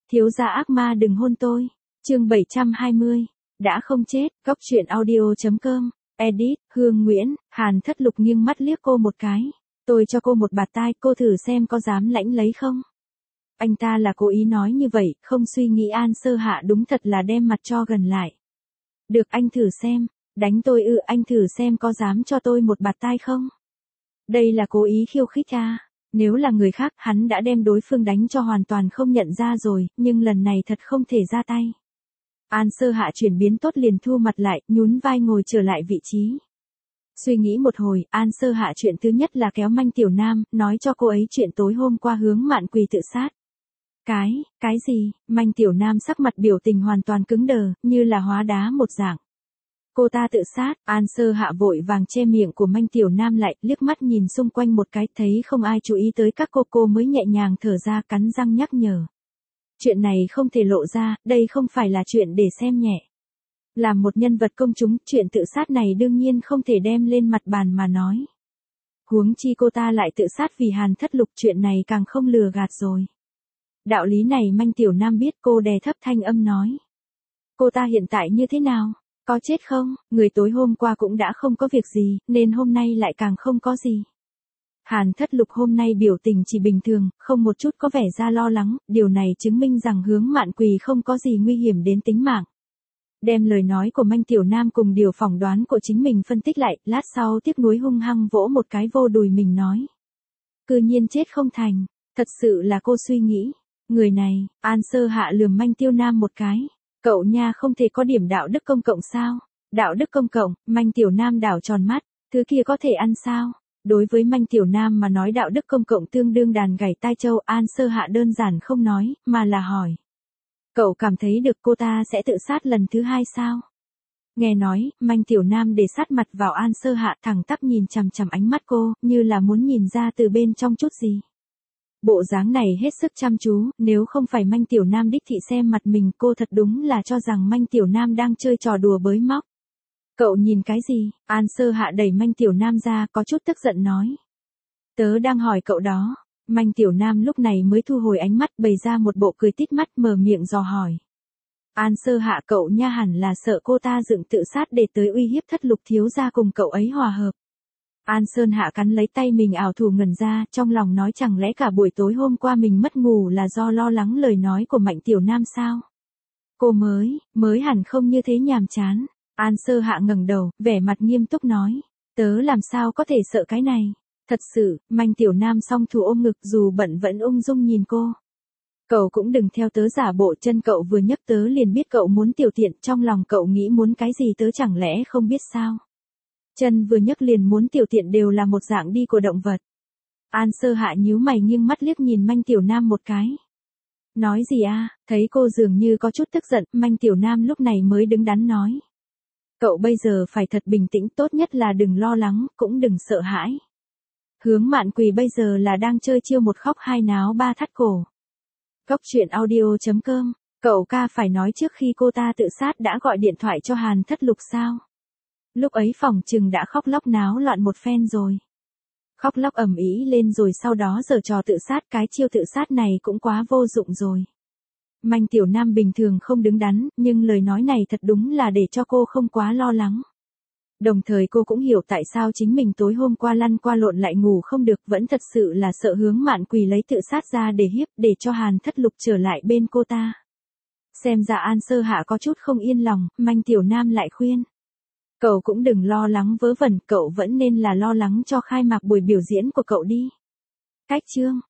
Thiếu gia ác ma đừng hôn tôi. Chương 720. Đã không chết. Góc truyện audio.com. Edit, Hương Nguyễn. Hàn Thất Lục nghiêng mắt liếc cô một cái. Tôi cho cô một bạt tai, cô thử xem có dám lãnh lấy không? Anh ta là cố ý nói như vậy, không suy nghĩ An Sơ Hạ đúng thật là đem mặt cho gần lại. Được, anh thử xem. Đánh tôi ư? Anh thử xem có dám cho tôi một bạt tai không? Đây là cố ý khiêu khích à? Nếu là người khác, hắn đã đem đối phương đánh cho hoàn toàn không nhận ra rồi, nhưng lần này thật không thể ra tay. An Sơ Hạ chuyển biến tốt liền thu mặt lại, nhún vai ngồi trở lại vị trí. Suy nghĩ một hồi, An Sơ Hạ chuyện thứ nhất là kéo Manh Tiểu Nam, nói cho cô ấy chuyện tối hôm qua Hướng Mạn Quỳ tự sát. Cái gì? Manh Tiểu Nam sắc mặt biểu tình hoàn toàn cứng đờ, như là hóa đá một dạng. Cô ta tự sát. An Sơ Hạ vội vàng che miệng của Manh Tiểu Nam lại, liếc mắt nhìn xung quanh một cái, thấy không ai chú ý tới các cô mới nhẹ nhàng thở ra, cắn răng nhắc nhở. Chuyện này không thể lộ ra, đây không phải là chuyện để xem nhẹ. Làm một nhân vật công chúng, chuyện tự sát này đương nhiên không thể đem lên mặt bàn mà nói. Huống chi cô ta lại tự sát vì Hàn Thất Lục, chuyện này càng không lừa gạt rồi. Đạo lý này Manh Tiểu Nam biết, cô đè thấp thanh âm nói. Cô ta hiện tại như thế nào? Có chết không? Người tối hôm qua cũng đã không có việc gì, nên hôm nay lại càng không có gì. Hàn Thất Lục hôm nay biểu tình chỉ bình thường, không một chút có vẻ ra lo lắng, điều này chứng minh rằng Hướng Mạn Quỳ không có gì nguy hiểm đến tính mạng. Đem lời nói của Manh Tiểu Nam cùng điều phỏng đoán của chính mình phân tích lại, lát sau tiếc nuối hung hăng vỗ một cái vô đùi mình nói. Cư nhiên chết không thành, thật sự là cô suy nghĩ. Người này, An Sơ Hạ lườm Manh Tiểu Nam một cái. Cậu nha không thể có điểm đạo đức công cộng sao? Đạo đức công cộng? Manh Tiểu Nam đảo tròn mắt, thứ kia có thể ăn sao? Đối với Manh Tiểu Nam mà nói đạo đức công cộng tương đương đàn gảy tai châu. An Sơ Hạ đơn giản không nói, mà là hỏi. Cậu cảm thấy được cô ta sẽ tự sát lần thứ hai sao? Nghe nói, Manh Tiểu Nam để sát mặt vào An Sơ Hạ, thẳng tắp nhìn chằm chằm ánh mắt cô, như là muốn nhìn ra từ bên trong chút gì. Bộ dáng này hết sức chăm chú, nếu không phải Manh Tiểu Nam đích thị xem mặt mình, cô thật đúng là cho rằng Manh Tiểu Nam đang chơi trò đùa bới móc. Cậu nhìn cái gì? An Sơ Hạ đẩy Manh Tiểu Nam ra, có chút tức giận nói. Tớ đang hỏi cậu đó. Manh Tiểu Nam lúc này mới thu hồi ánh mắt, bày ra một bộ cười tít mắt, mở miệng dò hỏi. An Sơ Hạ, cậu nha hẳn là sợ cô ta dựng tự sát để tới uy hiếp Thất Lục thiếu gia cùng cậu ấy hòa hợp. An Sơn Hạ cắn lấy tay mình ảo thủ ngẩn ra, trong lòng nói chẳng lẽ cả buổi tối hôm qua mình mất ngủ là do lo lắng lời nói của Mạnh Tiểu Nam sao? Cô mới hẳn không như thế nhàm chán. An Sơ Hạ ngẩng đầu, vẻ mặt nghiêm túc nói. Tớ làm sao có thể sợ cái này? Thật sự, Mạnh Tiểu Nam song thủ ôm ngực dù bận vẫn ung dung nhìn cô. Cậu cũng đừng theo tớ giả bộ, chân cậu vừa nhấc tớ liền biết cậu muốn tiểu tiện, trong lòng cậu nghĩ muốn cái gì tớ chẳng lẽ không biết sao? Chân vừa nhấc liền muốn tiểu tiện đều là một dạng đi của động vật. An Sơ Hạ nhíu mày nghiêng mắt liếc nhìn Manh Tiểu Nam một cái. Nói gì à? Thấy cô dường như có chút tức giận, Manh Tiểu Nam lúc này mới đứng đắn nói. Cậu bây giờ phải thật bình tĩnh, tốt nhất là đừng lo lắng, cũng đừng sợ hãi. Hướng Mạn Quỳ bây giờ là đang chơi chiêu một khóc hai náo ba thắt cổ. Góc truyện audio.com. Cậu ca phải nói trước khi cô ta tự sát đã gọi điện thoại cho Hàn Thất Lục sao? Lúc ấy phỏng chừng đã khóc lóc náo loạn một phen rồi. Khóc lóc ầm ĩ lên rồi sau đó giở trò tự sát, cái chiêu tự sát này cũng quá vô dụng rồi. Manh Tiểu Nam bình thường không đứng đắn, nhưng lời nói này thật đúng là để cho cô không quá lo lắng. Đồng thời cô cũng hiểu tại sao chính mình tối hôm qua lăn qua lộn lại ngủ không được, vẫn thật sự là sợ Hướng Mạn Quỳ lấy tự sát ra để hiếp, để cho Hàn Thất Lục trở lại bên cô ta. Xem ra An Sơ Hạ có chút không yên lòng, Manh Tiểu Nam lại khuyên. Cậu cũng đừng lo lắng vớ vẩn, cậu vẫn nên là lo lắng cho khai mạc buổi biểu diễn của cậu đi. Cách chương.